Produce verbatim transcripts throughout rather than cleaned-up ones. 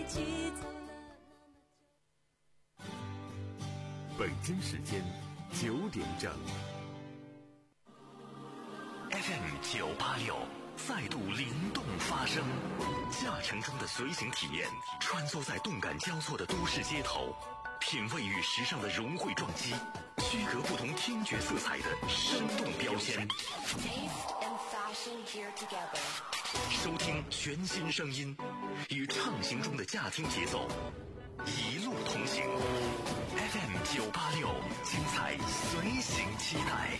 一起走了那么久。 北京时间九点整 F M 九八六再度灵动发声，驾乘中的随行体验，穿梭在动感交错的都市街头，品味与时尚的融汇撞击，区隔不同听觉色彩的生动标签。收听全新声音，与畅行中的驾听节奏，一路同行。F M 九八六，精彩随行期待。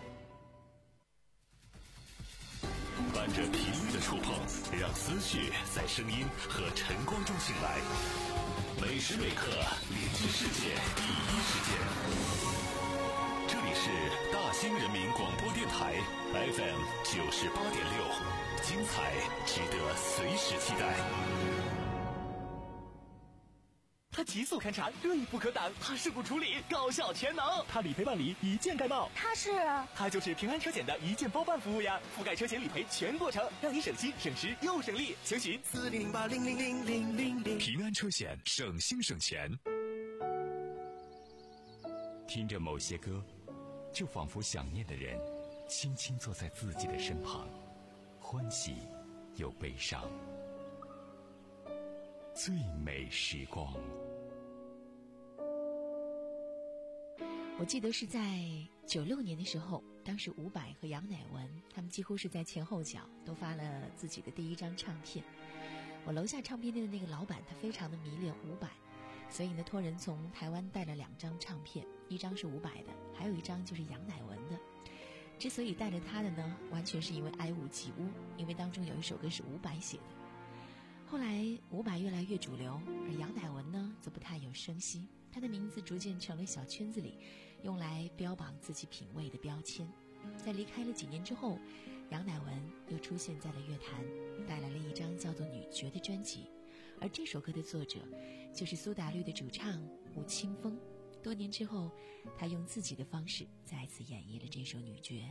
伴着频率的触碰，让思绪在声音和晨光中醒来。每时每刻连接世界第一时间。这里是大兴人民广播电台 F M 九十八点六，精彩值得随时期待。 它急速勘察，锐不可挡；它事故处理，高效全能；它理赔办理，一键盖帽。 它是？ 它就是平安车险的一键包办服务呀，覆盖车险理赔全过程，让你省心省时又省力。详询四零零八零零零零零零。 平安车险，省心省钱。 听着某些歌，就仿佛想念的人轻轻坐在自己的身旁，欢喜又悲伤。最美时光。 我记得是在九六年的时候，当时伍佰和杨乃文他们几乎是在前后脚都发了自己的第一张唱片。我楼下唱片店的那个老板他非常的迷恋伍佰，所以呢托人从台湾带了两张唱片，一张是伍佰的，还有一张就是杨乃文的。之所以带着他的呢，完全是因为爱屋及乌，因为当中有一首歌是伍佰写的。后来伍佰越来越主流，而杨乃文呢则不太有声息，他的名字逐渐成了小圈子里用来标榜自己品味的标签。在离开了几年之后，杨乃文又出现在了乐坛，带来了一张叫做《女爵》的专辑，而这首歌的作者就是苏打绿的主唱吴青峰。多年之后，他用自己的方式再次演绎了这首《女爵》。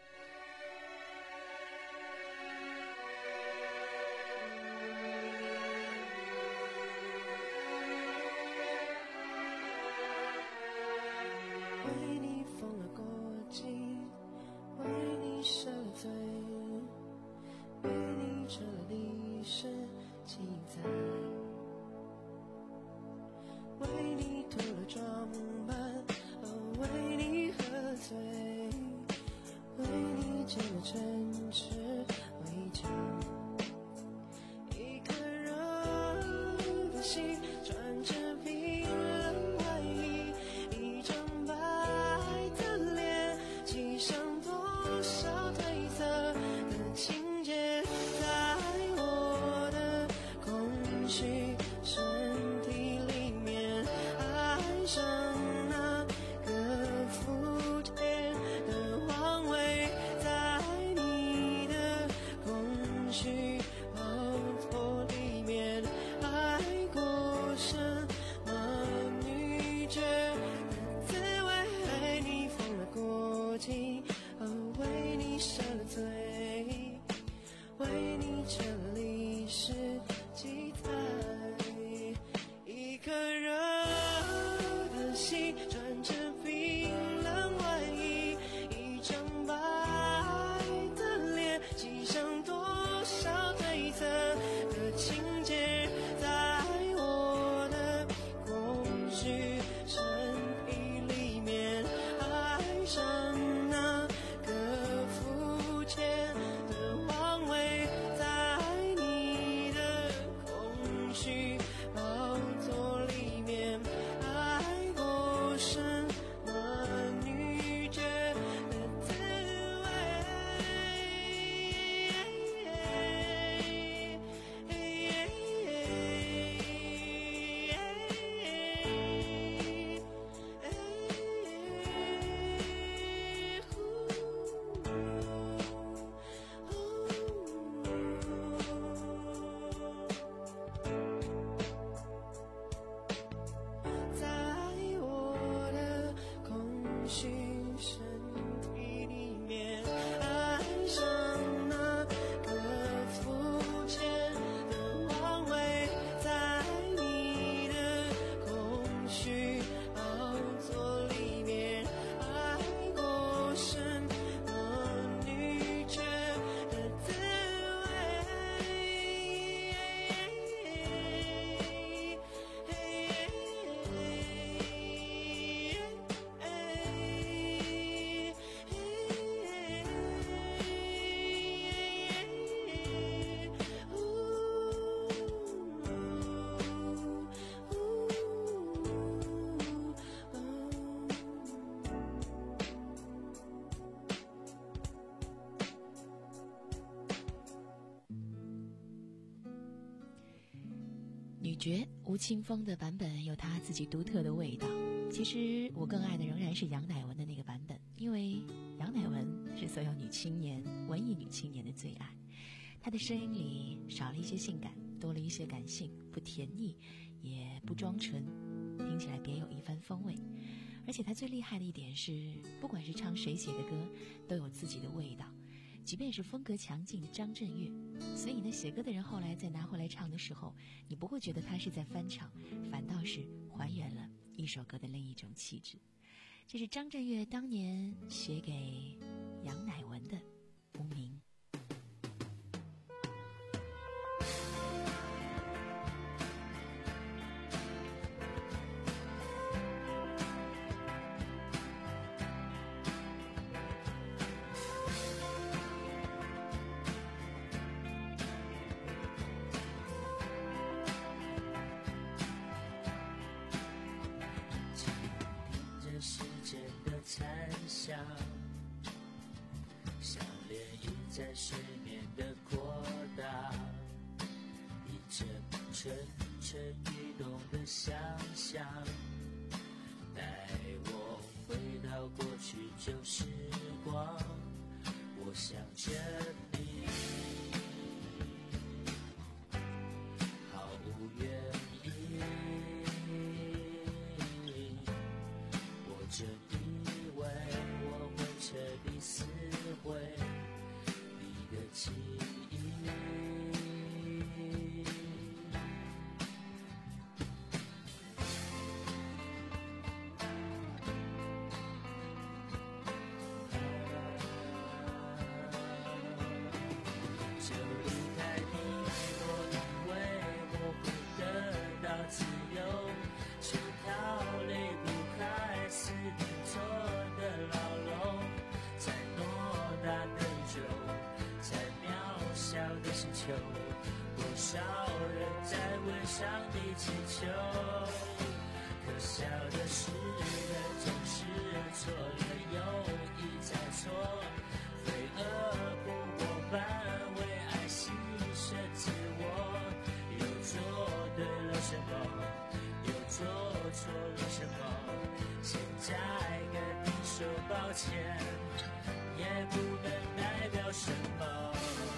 为你疯了过境，为你受了罪，为你成了历史记载，为你涂了妆扮，哦，为你喝醉，为你见了城池围墙，一颗热的心穿着冰冷外衣，一张白的脸，记上多少褪色的情节，在我的空虚身体里面，爱上那个肤浅的王位，在你的空虚包裹里面，爱过什么女爵的滋味，为你疯了过境，哦，为你受了罪，为你成了历史记载。 女爵吴青峰的版本有她自己独特的味道。其实我更爱的仍然是杨乃文的那个版本，因为杨乃文是所有女青年、文艺女青年的最爱。她的声音里少了一些性感，多了一些感性，不甜腻，也不装纯，听起来别有一番风味。而且她最厉害的一点是，不管是唱谁写的歌，都有自己的味道。即便是风格强劲的张震岳，所以呢，写歌的人后来再拿回来唱的时候，你不会觉得他是在翻唱，反倒是还原了一首歌的另一种气质。这是张震岳当年写给杨乃文的《无名》。 像涟漪在水面的扩大，一阵蠢蠢欲动的想象，带我回到过去旧时光。我想着你，毫无原因，我真以为我会彻底撕毁你的记忆。就离开你，我以为我会得到自由，却逃离不开思念做的牢笼。在偌大的宇宙，在渺小的星球，多少人在为上帝祈求。可笑的是，人总是错了又一再错，飞蛾扑火般为爱牺牲自我。又做对了什么？又做错了什么？现在跟你说抱歉，也不能代表什么。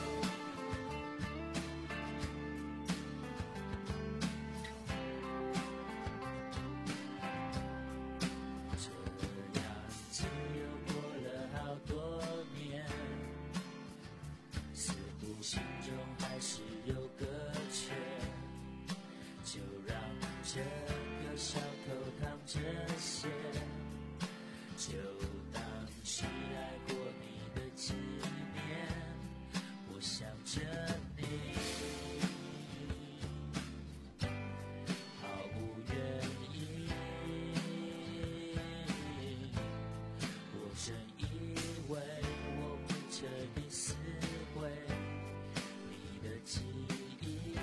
这样子又过了好多年，似乎心中还是有个缺，就让这个小口淌着血，就当是爱过你的纪念。我想着你，毫无原因，我真以为我会彻底撕毁你的记忆。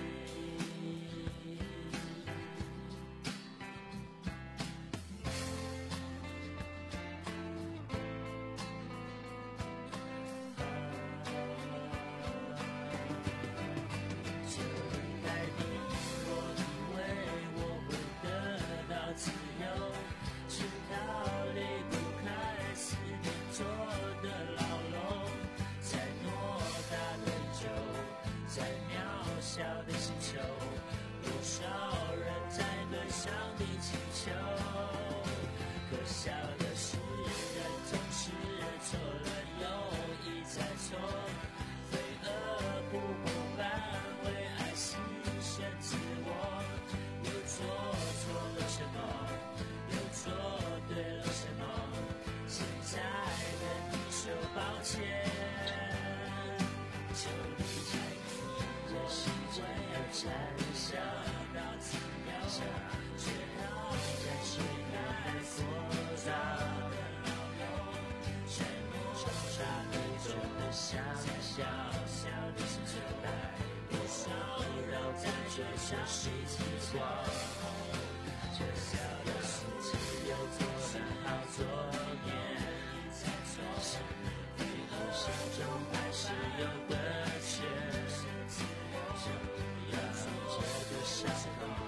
就离开你，我以为我会得到自由，却逃离不开思念做的牢笼。在偌大的宇宙，在渺小的星球，多少人在对上帝祈求。可笑的是，人总是错了又一再错，飞蛾扑火般为爱牺牲自我。又做错了什么？又做对了什么？现在跟你说抱歉，就离开你，这世界有蝉响到自由，却逃在水海扩大的牢笼。在偌大宇宙的想象，小的星球带多少人在追求世纪光。这小的事情又做了好多年，是你我心中还是有个缺，就让这个伤口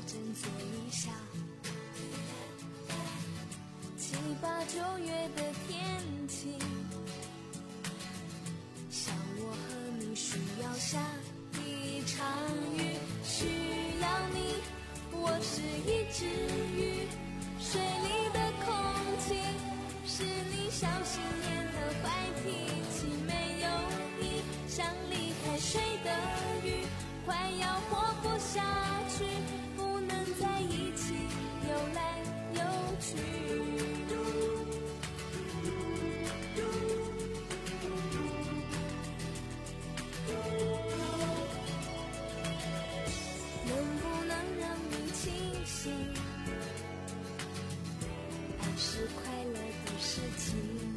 振作一下。七八九月的天气，像我和你需要下一场雨，需要你，我是一只鱼，水里的空气是你小心眼和坏脾气，没有你像离开水的鱼，快要活不下去，不能在一起游来游去。能不能让你清醒？爱是快乐的事情，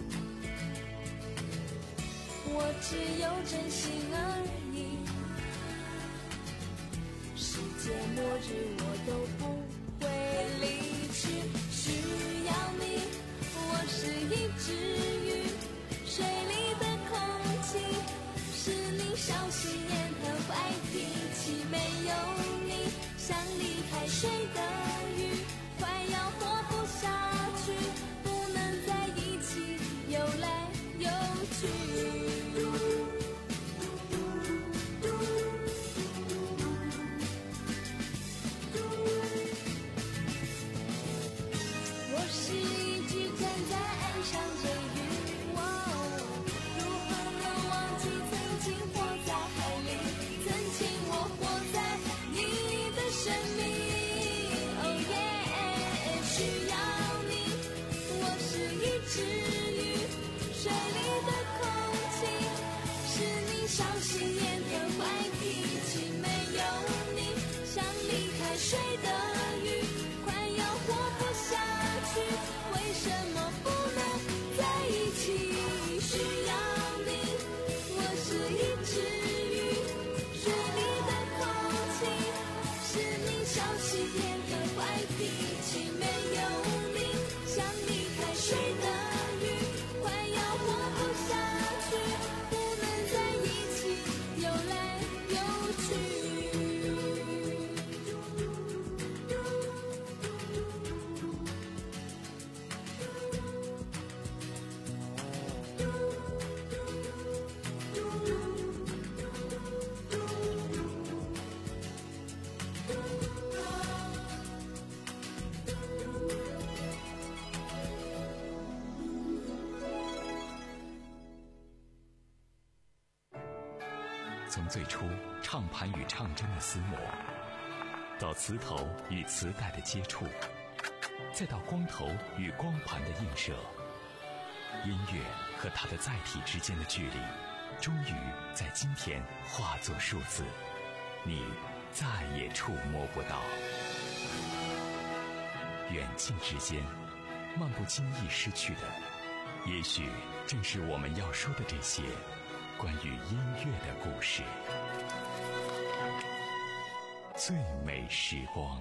我只有真心而已。世界末日我都不会离去，需要你，我是一只鱼，水里的空气是你小心眼和坏脾气，没有你像离开水的鱼，快要活不下去，不能在一起游来游去。我是一只站在岸上的鱼，哦，如何能忘记曾经活在海里，曾经我活在你的生命。哦耶，需要你，我是一只鱼，水里的空气是你小心眼和坏脾气，没有你像离开水的鱼，快要活不下去，为什么不能在一起？需要你，我是一只鱼，水里的空气是你小心眼和坏脾气，没有你像离开水的鱼，快要活不下去，不能在一起游来游去。 从最初唱盘与唱针的厮磨，到磁头与磁带的接触，再到光头与光盘的映射，音乐和它的载体之间的距离，终于在今天化作数字，你再也触摸不到。远近之间，漫不经意失去的，也许正是我们要说的这些关于音乐的故事。最美时光。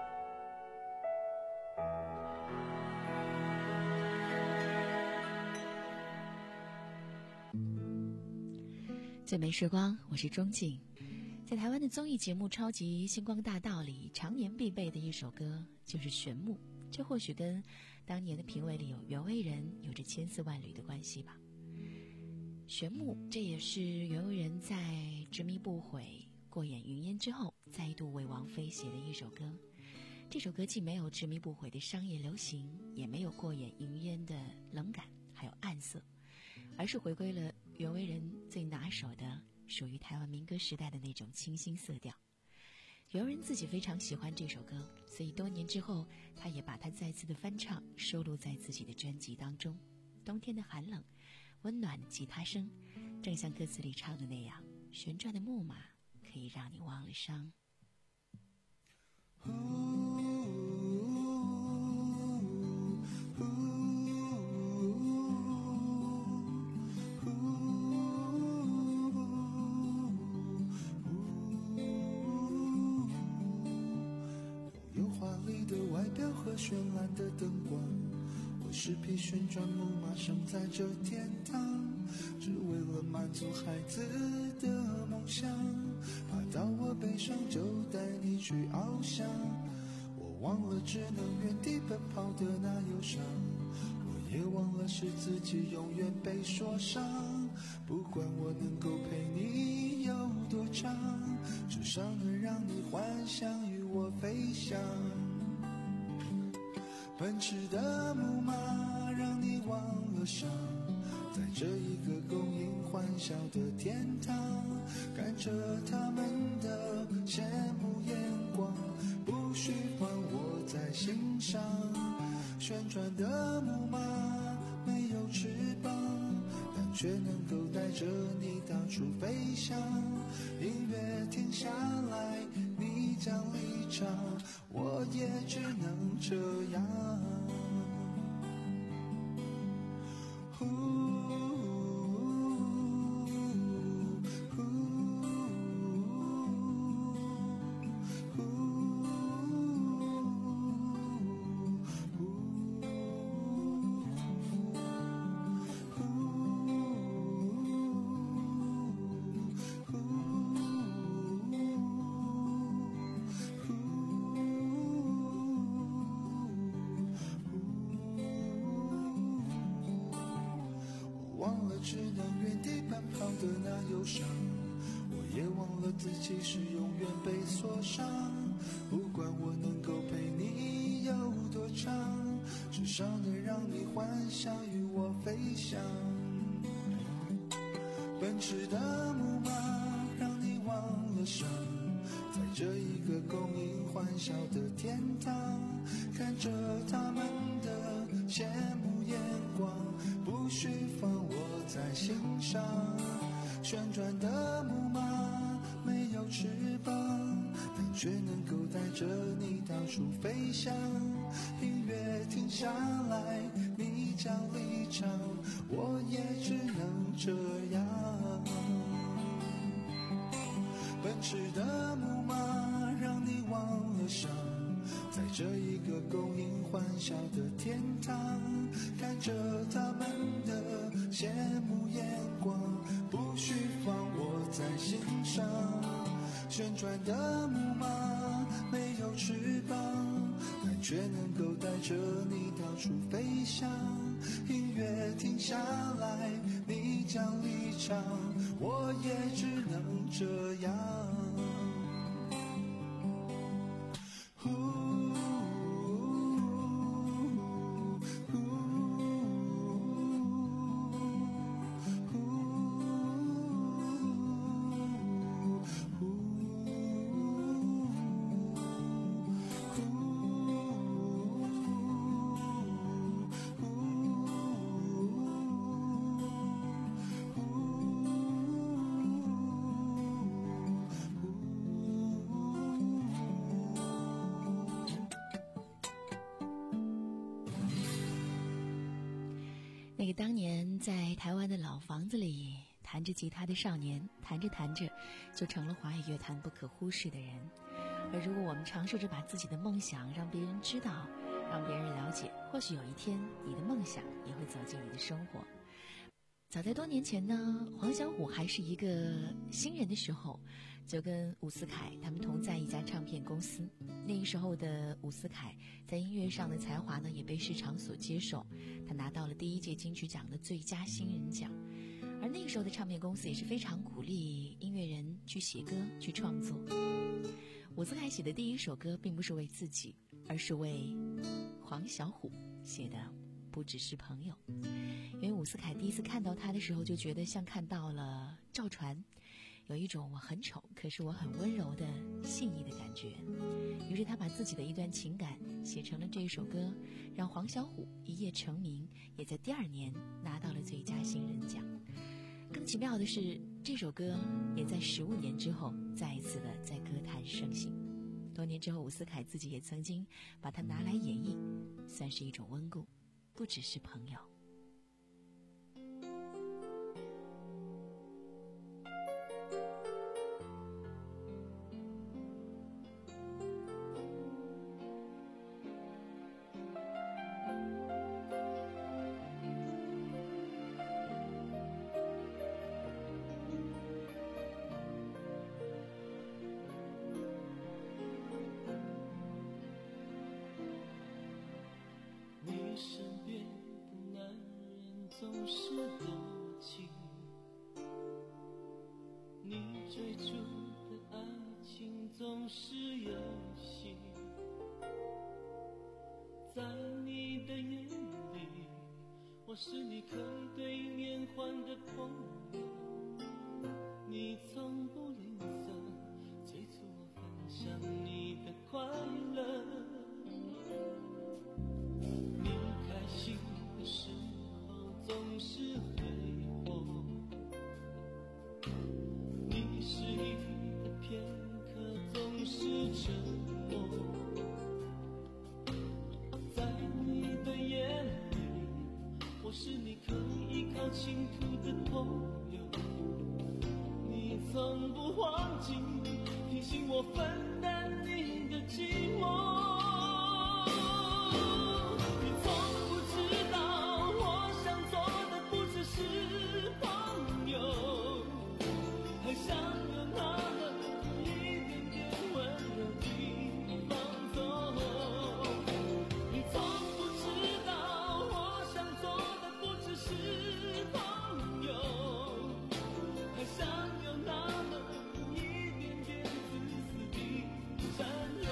最美时光，我是钟静。在台湾的综艺节目《超级星光大道》里，常年必备的一首歌就是《旋木》，这或许跟当年的评委里有袁惟仁有着千丝万缕的关系吧。旋木，这也是袁惟仁在执迷不悔过眼云烟之后再度为王菲写的一首歌。这首歌既没有执迷不悔的商业流行，也没有过眼云烟的冷感还有暗色，而是回归了袁惟仁最拿手的属于台湾民歌时代的那种清新色调。袁惟仁自己非常喜欢这首歌，所以多年之后他也把它再次的翻唱收录在自己的专辑当中。冬天的寒冷，温暖的吉他声，正像歌词里唱的那样，旋转的木马可以让你忘了伤。 有华丽的外表和绚烂的灯光，我是匹旋转木马，生在这天堂，只为了满足孩子的梦想。爬到我背上就带你去翱翔， 忘了只能原地奔跑的那忧伤，我也忘了是自己永远被说伤。不管我能够陪你有多长，至少能让你幻想与我飞翔。奔驰的木马让你忘了伤，在这一个供应欢笑的天堂，看着他们的羡慕眼光，不需换我在心上。旋转的木马没有翅膀，但却能够带着你到处飞翔。音乐停下来，你将离场，我也只能这样。只能原地奔跑的那忧伤，我也忘了自己是永远被锁上。不管我能够陪你有多长，至少能让你幻想与我飞翔。奔驰的木马让你忘了伤，在这一个供应欢笑的天堂，看着他们的羡慕眼光，不需放我在心上。旋转的木马没有翅膀，但却能够带着你到处飞翔。音乐停下来，你将离场，我也只能这样。奔驰的木马让你忘了伤，在这一个供应欢笑的天堂，看着他们的羡慕眼光，不需放我在心上。旋转的木马没有翅膀，但却能够带着你到处飞翔。音乐停下来，你将离场，我也只能这样。 那个当年在台湾的老房子里弹着吉他的少年，弹着弹着就成了华语乐坛不可忽视的人。而如果我们尝试着把自己的梦想让别人知道，让别人了解，或许有一天你的梦想也会走进你的生活。早在多年前呢，黄小琥还是一个新人的时候，就跟伍思凯他们同在一家唱片公司。那个时候的伍思凯在音乐上的才华呢，也被市场所接受，他拿到了第一届金曲奖的最佳新人奖。而那个时候的唱片公司也是非常鼓励音乐人去写歌去创作。伍思凯写的第一首歌并不是为自己，而是为黄小琥写的不只是朋友。因为伍思凯第一次看到他的时候，就觉得像看到了赵传，有一种我很丑可是我很温柔的细腻的感觉。于是他把自己的一段情感写成了这首歌，让黄小琥一夜成名，也在第二年拿到了最佳新人奖。更奇妙的是，这首歌也在十五年之后再一次的在歌坛盛行。多年之后，伍思凯自己也曾经把它拿来演绎，算是一种温故，不只是朋友。 是多情，你追逐的爱情总是游戏，在你的眼里，我是你可以对应眼换的朋友，你从不吝啬催促我分享你的快乐，你开心的时候总是回我，你失意的片刻总是沉默，在你的眼里，我是你可以依靠倾吐的朋友，你从不忘记提醒我分担你的寂寞，你从不知道我想做的不只是朋友，还想有那么一点点温柔的放纵，你从不知道我想做的不只是朋友，还想有那么一点点自私的占有。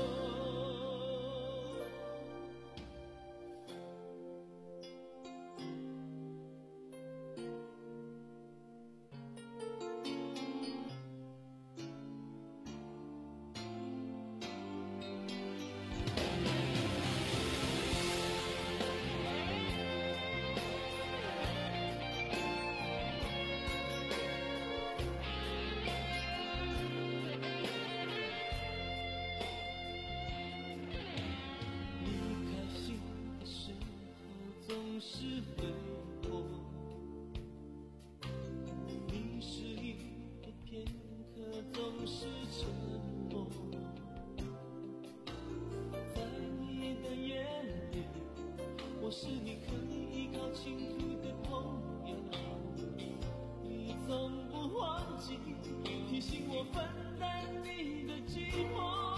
你开心的时候总是回我，你失意的片刻总是沉默，在你的眼里，我是你可以依靠倾吐的朋友，你从不忘记提醒我分担你的寂寞，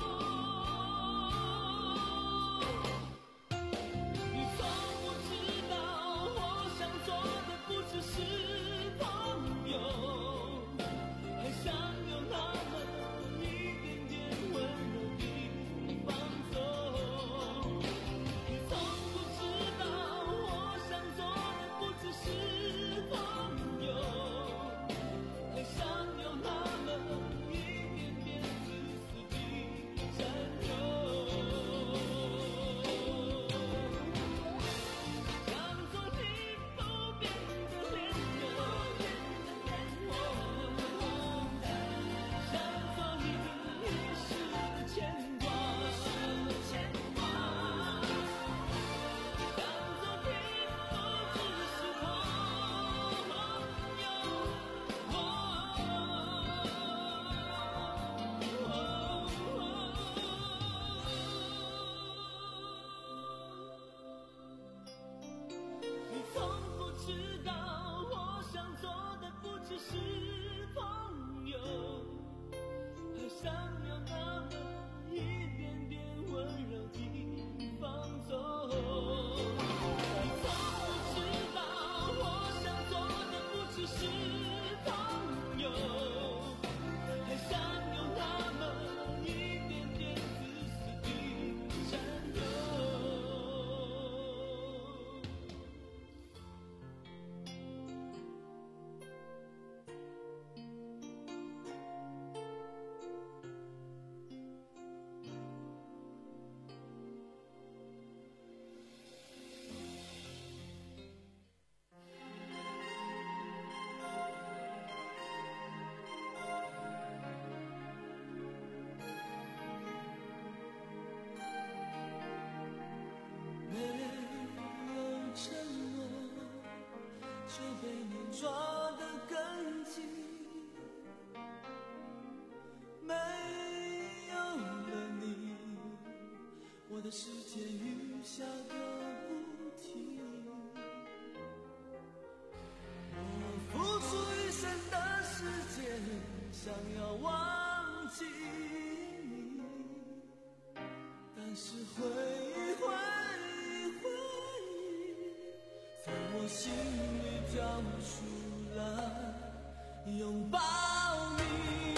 你从不知道我想做的不只是朋友，还想有那么一点点温柔的放纵，你从不知道我想做的不只是朋友，还想有那么一点点自私的占有，像昨天不变的恋人，像昨日遗失的牵挂，像昨天不只是你从不知道我想做的不只是朋友，还想有那么一点点温柔的放纵，你从不知道我想做的不只是朋友，还想有那么一点点自私的占有。没有承诺，却被你抓得更紧，没有了你，我的世界雨下个不停，我付出一生的时间，想要忘记你，但是回忆回忆回忆，在我我心里跳出来拥抱你。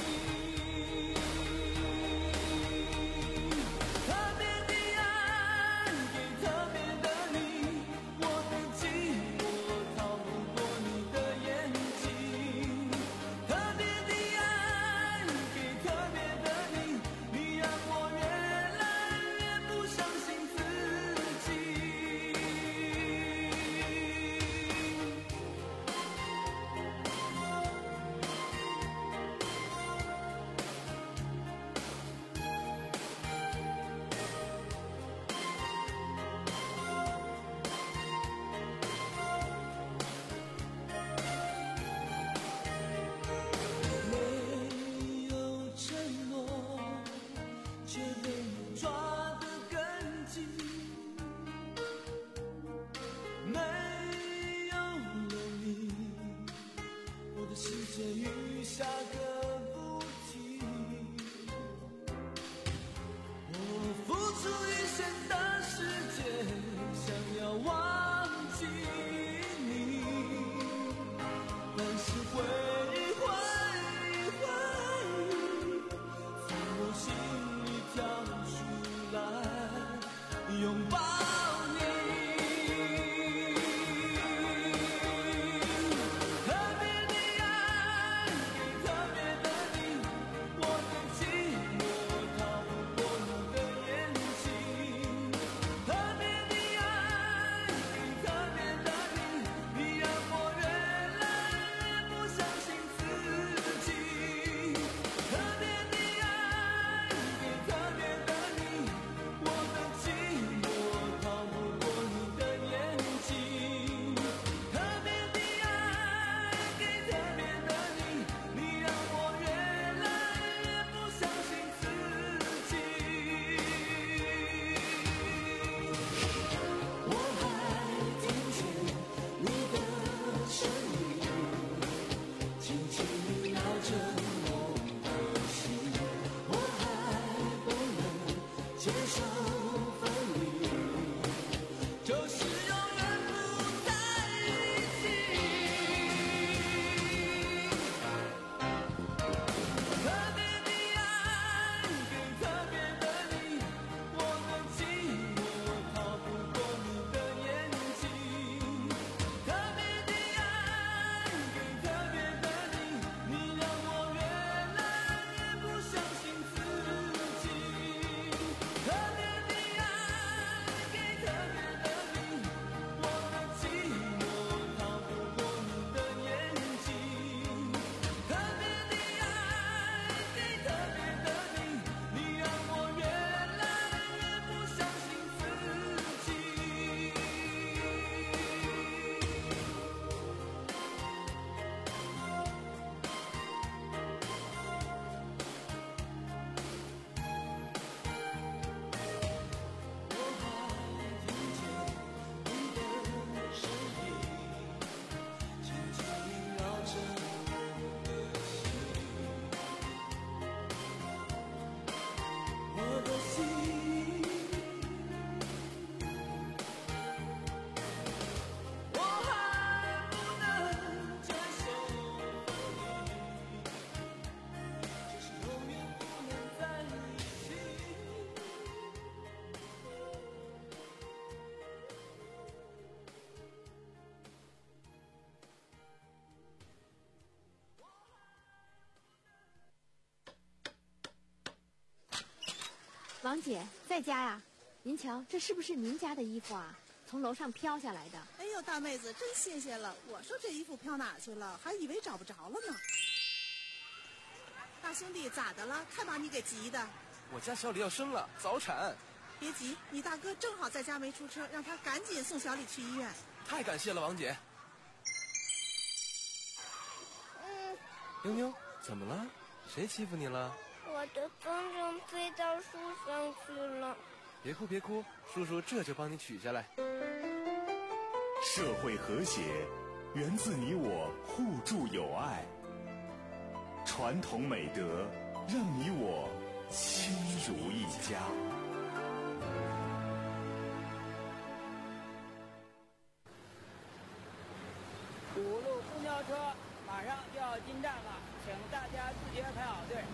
特别的爱给特别的你，我的寂寞逃不过你的眼睛。特别的爱给特别的你，你让我越来越不相信自己。没有承诺，却被你抓得更紧。没有了你，我的世界雨下个不停。我付出一生的时间，想要忘记你，但是回忆回忆回忆从我心里跳出来拥抱你。特别的爱给特别的你，我的寂寞逃不过你的眼睛。特别的爱给特别的你，你让我越来越不相信自己。特别的爱给特别的你，我的寂寞逃不过你的眼睛。特别的爱给特别的你，你让我越来越不相信自己。我还听见你的声音，轻轻摇着我的心。我还不能接受分离，就是永远不在一起。特别的爱给特别的你，我的寂寞逃不过你的眼睛。特别的爱给特别的你，你让我越来越不相信自己。特别的爱给特别的你，我的寂寞逃不过你的眼睛。特别的爱给特别的你，你让我越来越不相信自己。我还听见你的声音，轻轻绕着我的心。我的心，我还不能接受分离，就是永远不能在一起。 王姐在家呀？您瞧，这是不是您家的衣服啊？从楼上飘下来的。 哎呦，大妹子，真新鲜了！我说这衣服飘哪儿去了，还以为找不着了呢。大兄弟，咋的了？看把你给急的。 我家小李要生了，早产。 别急，你大哥正好在家没出车，让他赶紧送小李去医院。 太感谢了，王姐。 嗯， 妞妞，怎么了？谁欺负你了？ 我的风筝飞到树上去了。 别哭别哭，叔叔这就帮你取下来。 社会和谐源自你我互助友爱，传统美德让你我亲如一家。 车马上就要进站了，请大家自觉排好队。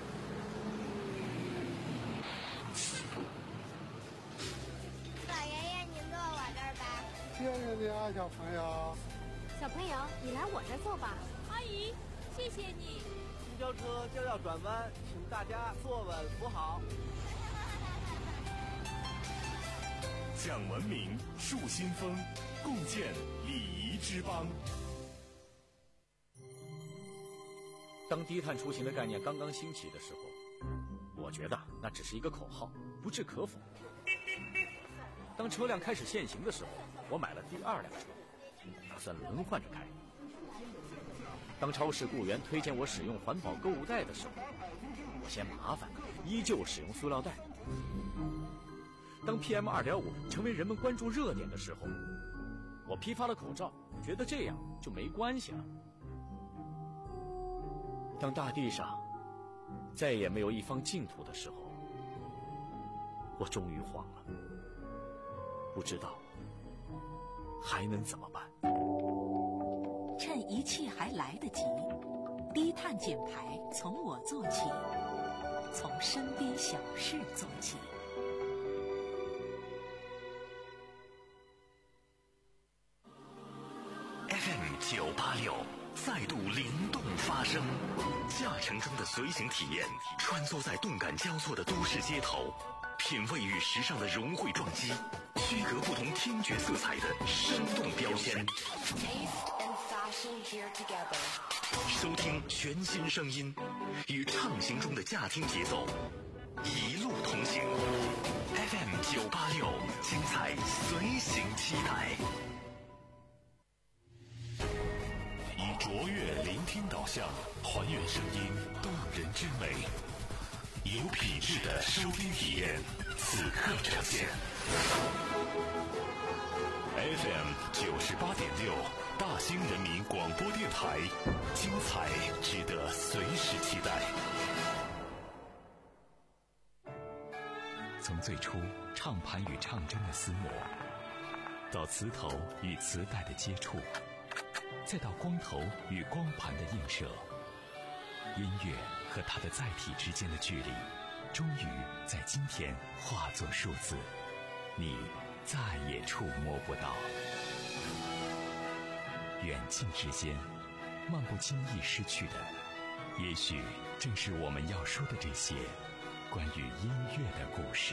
老爷爷，您坐我这儿吧。 谢谢你啊，小朋友。 小朋友，你来我这儿坐吧。 阿姨，谢谢你。 公交车就要转弯，请大家坐稳扶好。 讲文明，树新风，共建礼仪之邦。 当低碳出行的概念刚刚兴起的时候，我觉得那只是一个口号，不置可否。当车辆开始限行的时候，我买了第二辆车，打算轮换着开。当超市雇员推荐我使用环保购物袋的时候，我嫌麻烦，依旧使用塑料袋。当 P M 二点五 成为人们关注热点的时候，我批发了口罩，觉得这样就没关系了。当大地上再也没有一方净土的时候，我终于慌了，不知道还能怎么办。 趁一切还来得及，低碳减排从我做起，从身边小事做起。 F M 九八六再度灵动发声，驾乘中的随行体验，穿梭在动感交错的都市街头，品味与时尚的融汇撞击，区隔不同听觉色彩的生动标签。收听全新声音，与畅行中的驾听节奏，一路同行。F M 九八六，精彩随行期待。以卓越聆听导向，还原声音动人之美，有品质的收听体验，此刻呈现。F M 九十八点六，大兴人民广播电台，精彩值得随时期待。 从最初唱盘与唱针的厮磨，到磁头与磁带的接触，再到光头与光盘的映射，音乐和它的载体之间的距离，终于在今天化作数字，你再也触摸不到。远近之间，漫不经意失去的，也许正是我们要说的这些关于音乐的故事。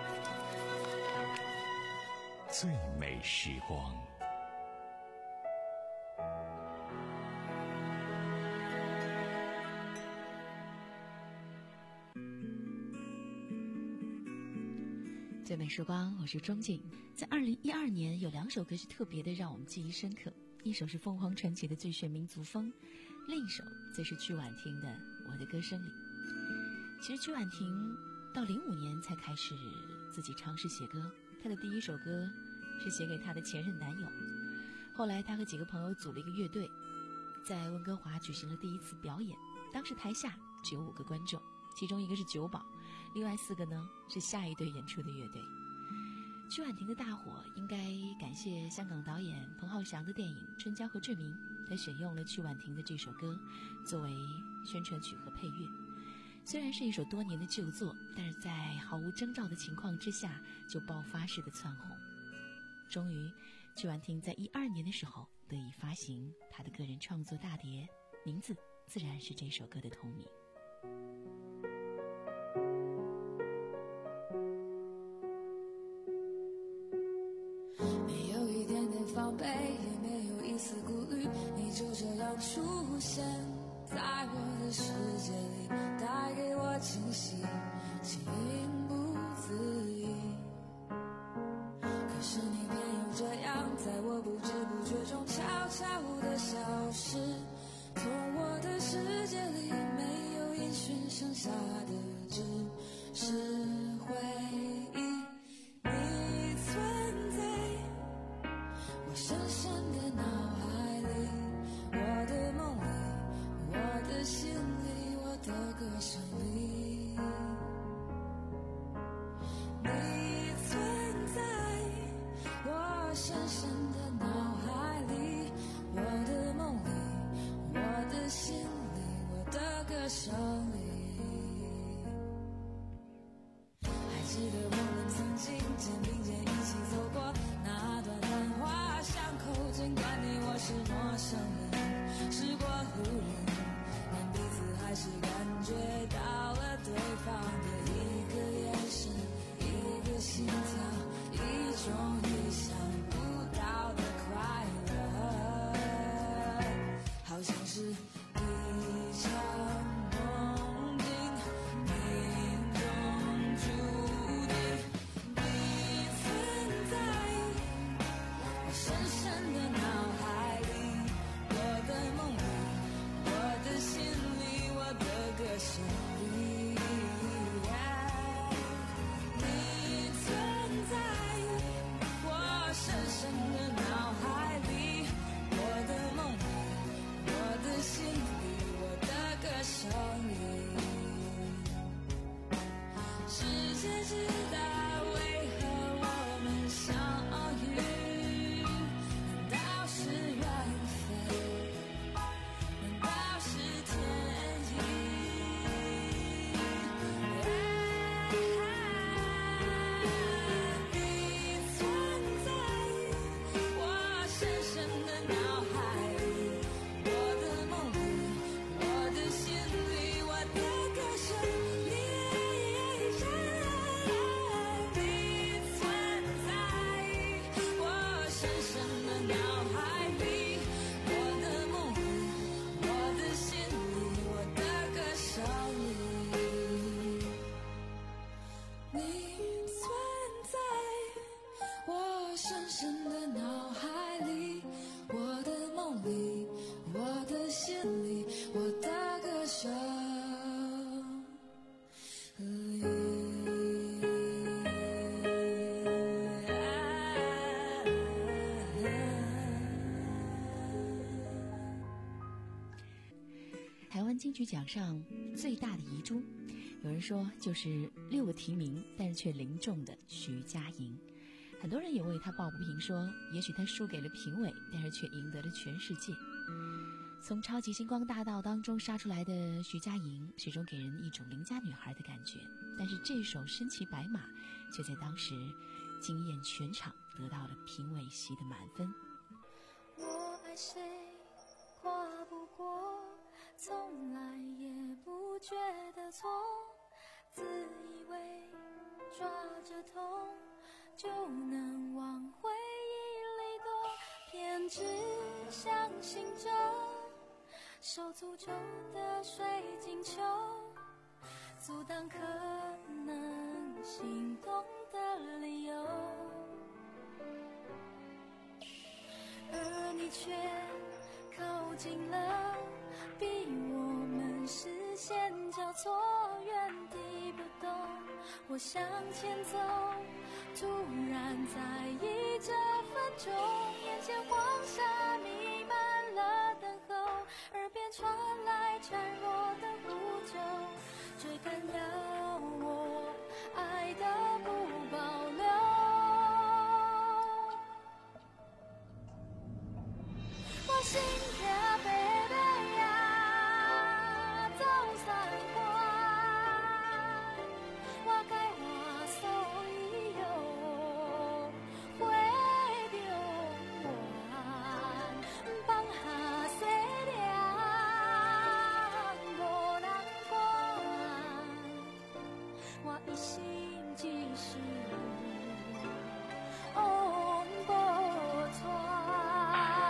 最美时光。 最美时光，我是钟静。在二零一二年，有两首歌是特别的让我们记忆深刻，一首是凤凰传奇的《最炫民族风》，另一首则是曲婉婷的《我的歌声里》。其实曲婉婷到零五年才开始自己尝试写歌，她的第一首歌是写给她的前任男友。后来她和几个朋友组了一个乐队，在温哥华举行了第一次表演，当时台下只有五个观众，其中一个是九宝，另外四个呢是下一队演出的乐队。曲婉婷的大火应该感谢香港导演彭浩翔的电影《春娇和志明》，他选用了曲婉婷的这首歌作为宣传曲和配乐。虽然是一首多年的旧作，但是在毫无征兆的情况之下就爆发式的窜红。终于曲婉婷在一二年的时候得以发行她的个人创作大碟，名字自然是这首歌的同名。 没有一点点防备，也没有一丝顾虑，你就这样出现在我的世界里，带给我惊喜，情不自已。可是你偏又这样，在我不知不觉中悄悄地消失，从我的世界里没有音讯，剩下的只是回忆。你存在我深深的脑海里，我的梦里，我的心里，我的歌声里。 金曲奖上最大的遗珠，有人说就是六个提名但是却零中的徐佳莹。很多人也为她抱不平，说也许她输给了评委，但是却赢得了全世界。从超级星光大道当中杀出来的徐佳莹，始终给人一种邻家女孩的感觉，但是这首身骑白马却在当时惊艳全场，得到了评委席的满分。 我爱谁跨不过，从来也不觉得错，自以为抓着痛就能往回忆里躲，偏只相信着手诅咒的水晶球，阻挡可能心动的理由，而你却靠近了，逼我们视线交错，原地不动。我向前走，突然在意这分钟，眼前黄沙弥漫了等候，耳边传来孱弱的呼救，追赶要我爱的不保留。我心跳贝贝呀，走三关，我该话所以有会中原，放下细念无人管，我一心只是往无传。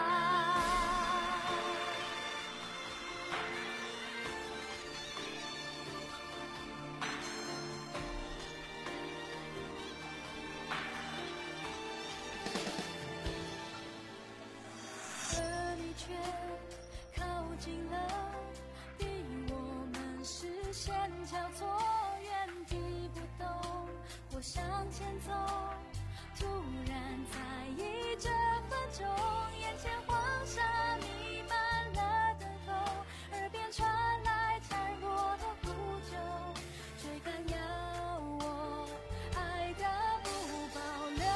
而你却靠近了，逼我们视线交错，原地不动。我向前走，突然在意这分钟，眼前黄沙弥漫了等候，耳边传来孱弱的呼救，追赶要我爱的不保留。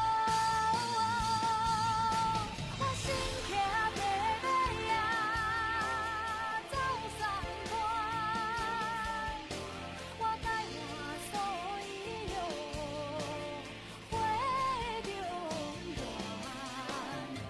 我心跳贝贝呀，走三关，我该话所以有会中原，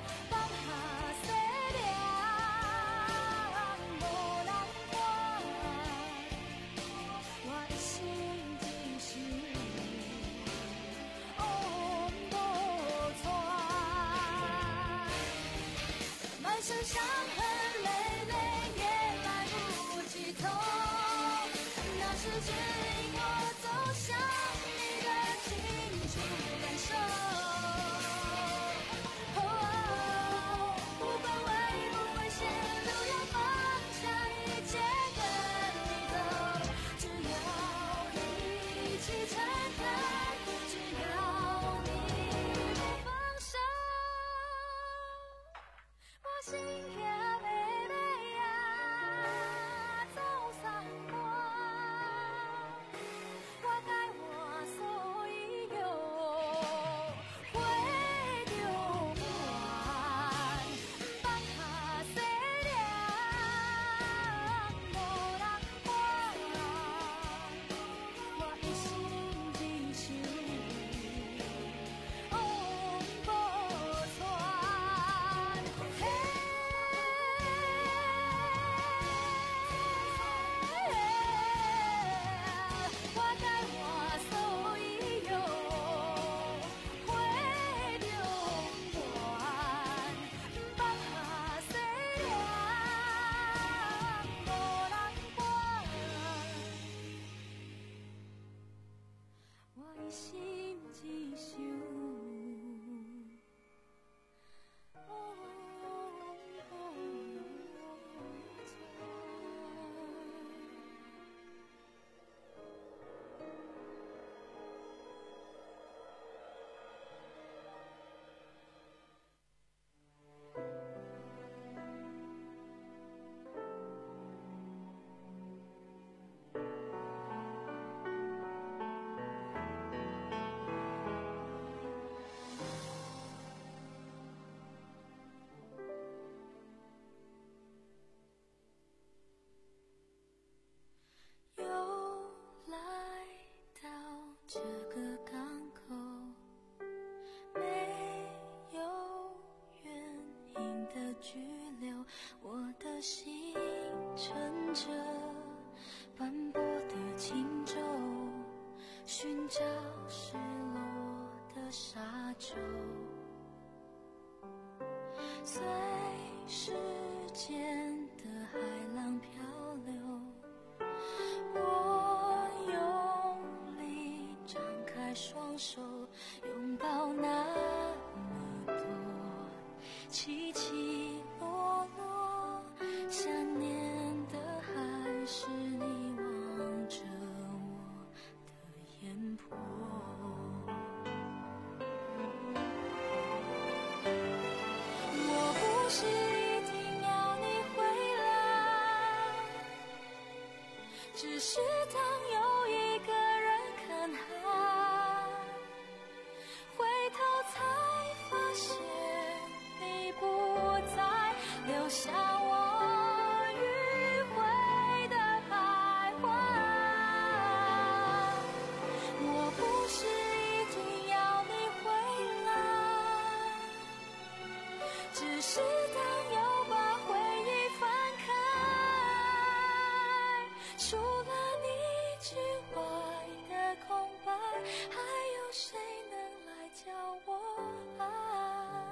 的心只想。这个港口没有原因的拘留，我的心乘着斑驳的轻舟，寻找失落的沙洲，随时间的海浪漂流，我用力张开双手，拥抱那么多起起落落，想念的还是你望着我的眼波。我不是一定要你回来，只是当有一个人看海，回头才发现你不在，留下我迂回的徘徊。我不是一定要你回来，只是当又把回忆翻开，除了你之外的空白，还有谁能来教我爱？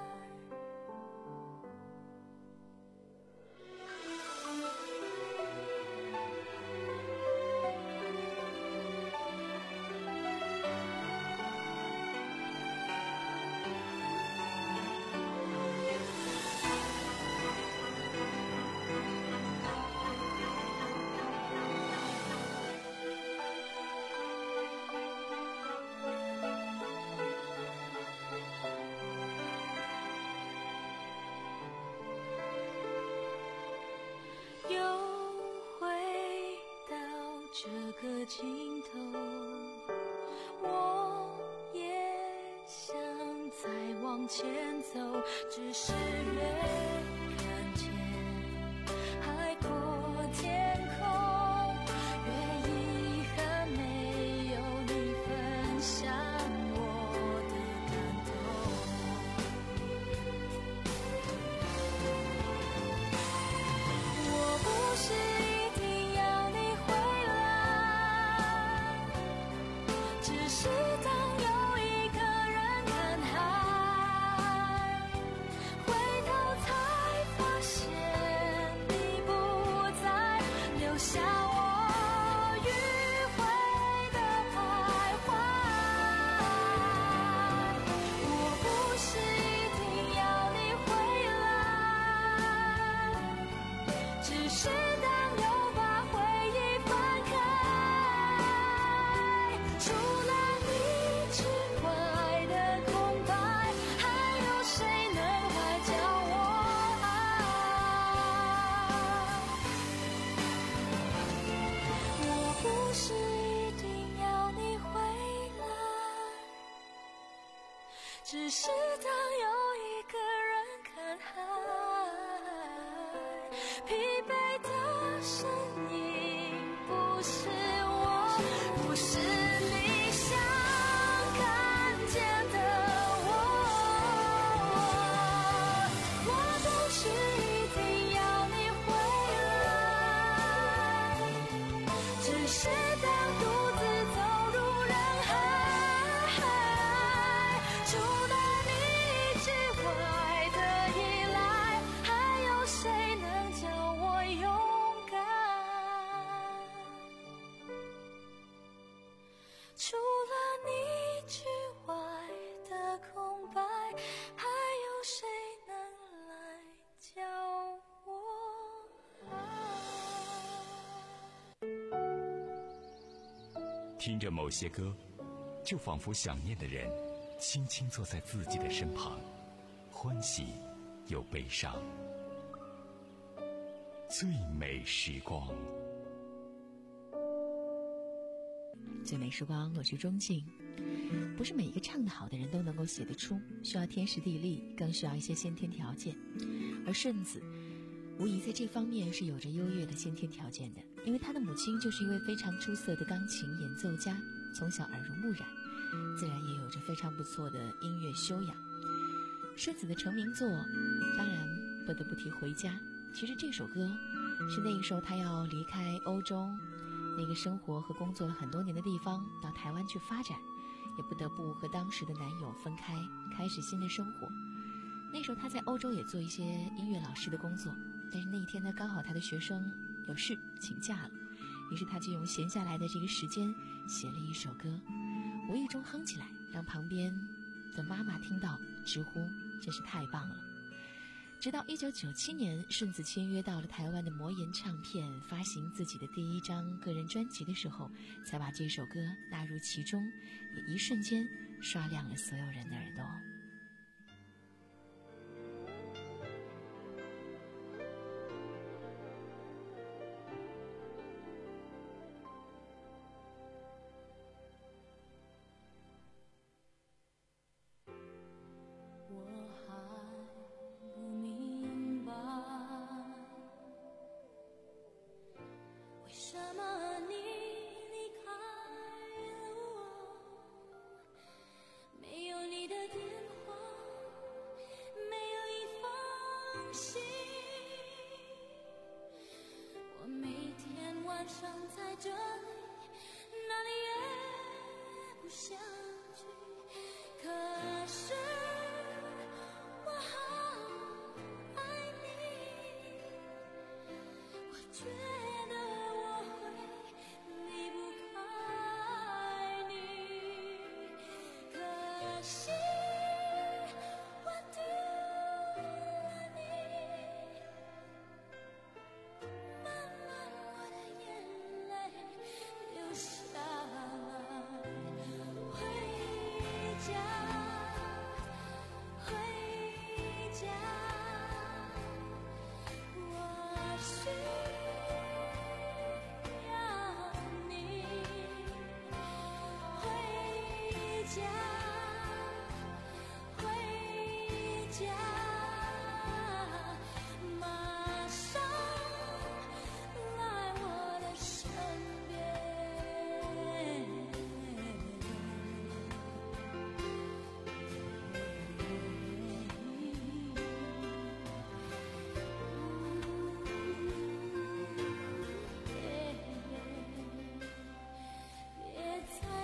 又回到这个尽头，我也想再往前走，只是越看见海阔天空，越遗憾没有你分享我的感动。我不是一定要你回来，只是当有一个人看海，回头才发现你不在，留下我迂回的徘徊。我不是一定要你回来，只是当又把回忆翻开，除了你之外的空白，还有谁能来教我爱？我不是一定要你回来，只是当有一个人看海，疲惫的身影不是我，不是你想看见的我。我不是一定要你回来，只是当独自走入人海，除了你之外的依赖，还有谁能叫我勇敢？除了你听着某些歌，就仿佛想念的人轻轻坐在自己的身旁，欢喜又悲伤。最美时光， 最美时光，我是钟静。不是每一个唱得好的人都能够写得出，需要天时地利，更需要一些先天条件。而顺子无疑在这方面是有着优越的先天条件的，因为他的母亲就是一位非常出色的钢琴演奏家，从小耳濡目染，自然也有着非常不错的音乐修养。顺子的成名作当然不得不提《回家》，其实这首歌是那个时候他要离开欧洲那个生活和工作了很多年的地方，到台湾去发展，也不得不和当时的男友分开，开始新的生活。那时候他在欧洲也做一些音乐老师的工作，但是那一天呢，刚好他的学生有事请假了，于是他就用闲下来的这个时间写了一首歌，无意中哼起来，让旁边的妈妈听到直呼真是太棒了。直到一九九七年，顺子签约到了台湾的魔岩唱片，发行自己的第一张个人专辑的时候，才把这首歌纳入其中，也一瞬间刷亮了所有人的耳朵。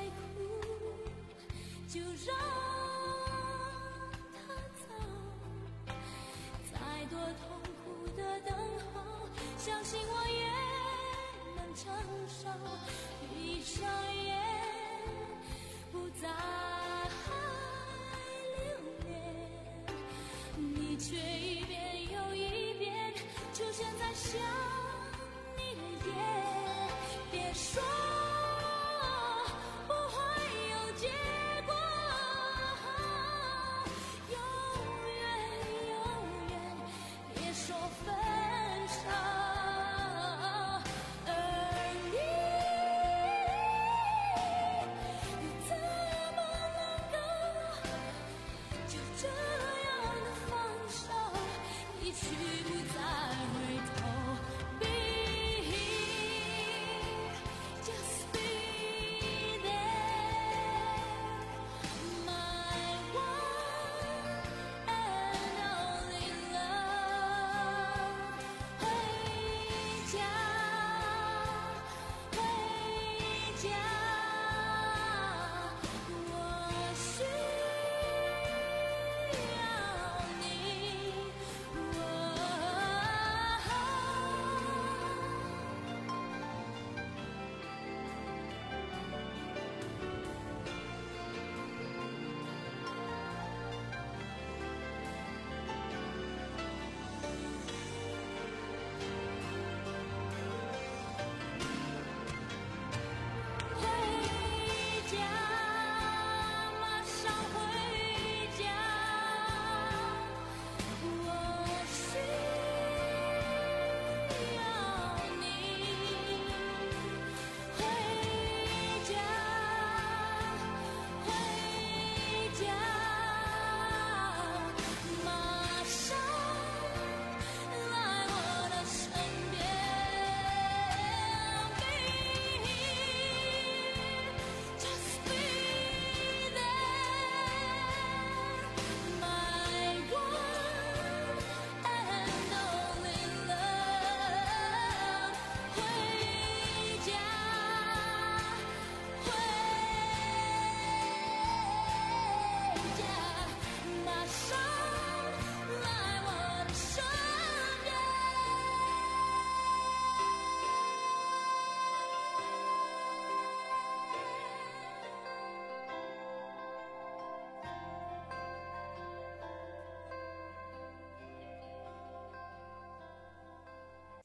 就让它走。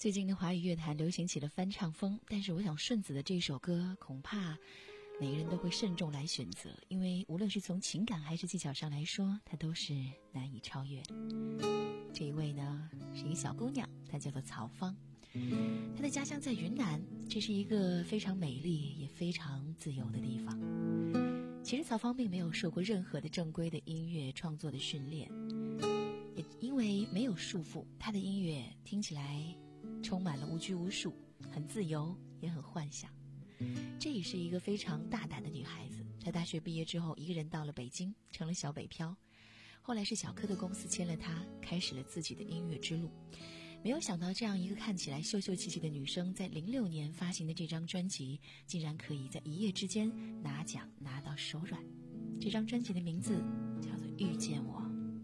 最近的华语乐坛流行起了翻唱风，但是我想顺子的这首歌恐怕每个人都会慎重来选择，因为无论是从情感还是技巧上来说，它都是难以超越的。这一位呢是一个小姑娘，她叫做曹芳，她的家乡在云南，这是一个非常美丽也非常自由的地方。其实曹芳并没有受过任何的正规的音乐创作的训练，也因为没有束缚，她的音乐听起来充满了无拘无束，很自由也很幻想。这也是一个非常大胆的女孩子，在大学毕业之后一个人到了北京，成了小北漂。后来是小柯的公司签了她，开始了自己的音乐之路。没有想到这样一个看起来秀秀气气的女生，在零六年发行的这张专辑竟然可以在一夜之间拿奖拿到手软。这张专辑的名字叫做遇见我。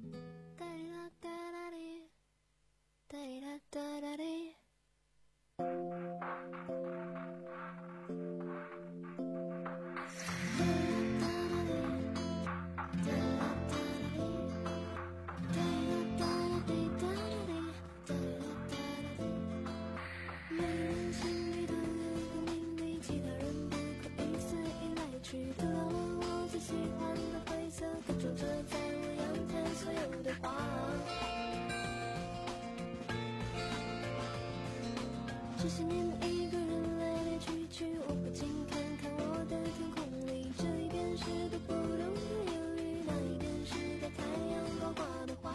这些年一个人来来去去，我不禁看看我的天空里，这一边是个不懂的忧郁，那一边是个太阳高挂的花。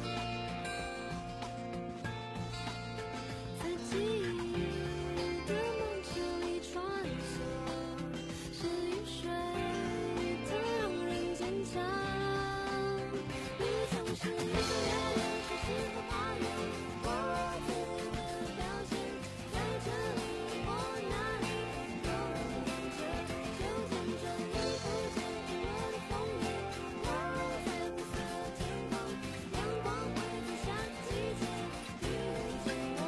自己的梦境里穿梭，是雨水，它让人坚强。你总是越走越远，像是个花园，我自由的表现。在这里或哪里，有人等着，就见证你不见日落的风月。我在灰色天空，阳光会在下个季节遇见我。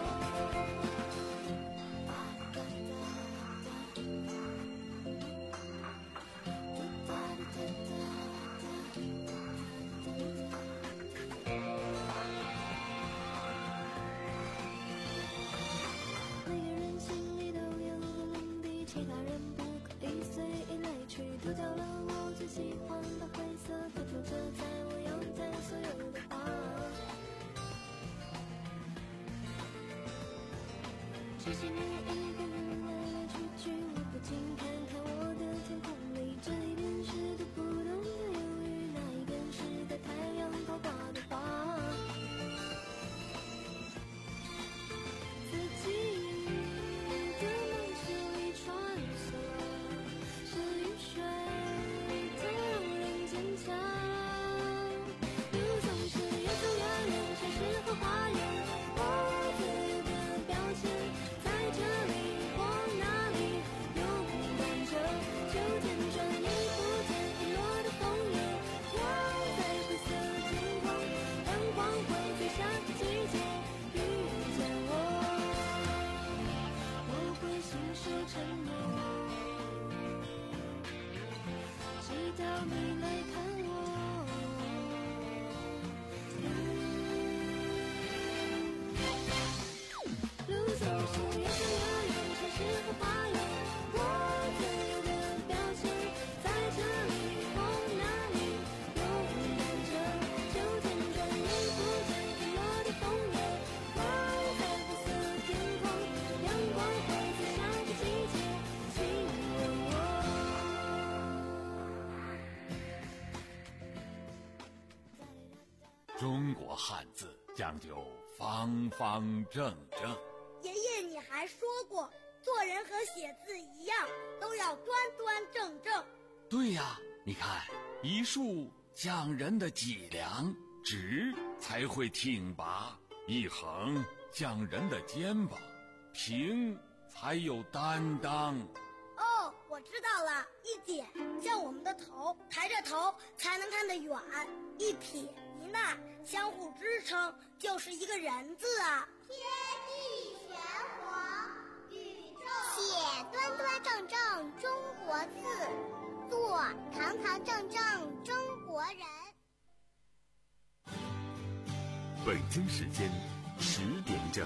每个人心里都有目的，其他人不可以随意来去。丢掉了我最喜欢的灰色，它种着在我阳台所有的花。这些年一个人来来去去，我不禁看看我的天空里，这一边是个不懂的忧郁，那一边是个太阳高挂的花。自己的梦境里穿梭，是雨水，它让人坚强。路总是越走越远，像是个花园，我自由的表现。在这里或哪里，有等着，就见证你不见日落的风月。我在灰色天空，阳光会在下个季节遇见我。我会信守承诺，直到你来看我。路总是越走越远，像是个花园，我自由的表现。在这里或哪里，有人等着，就见证你不见日落的风月。我在灰色天空，阳光会在下个季节亲吻我。 中国汉字讲究方方正正。 爷爷，你还说过，做人和写字一样，都要端端正正。 对呀，你看，一竖讲人的脊梁，直才会挺拔；一横讲人的肩膀，平才有担当。 哦，我知道了，一点像我们的头，抬着头才能看得远；一撇一捺相互支撑，就是一个人字啊。天地玄黄，宇宙写端端正正中国字，做堂堂正正中国人。 北京时间十点整。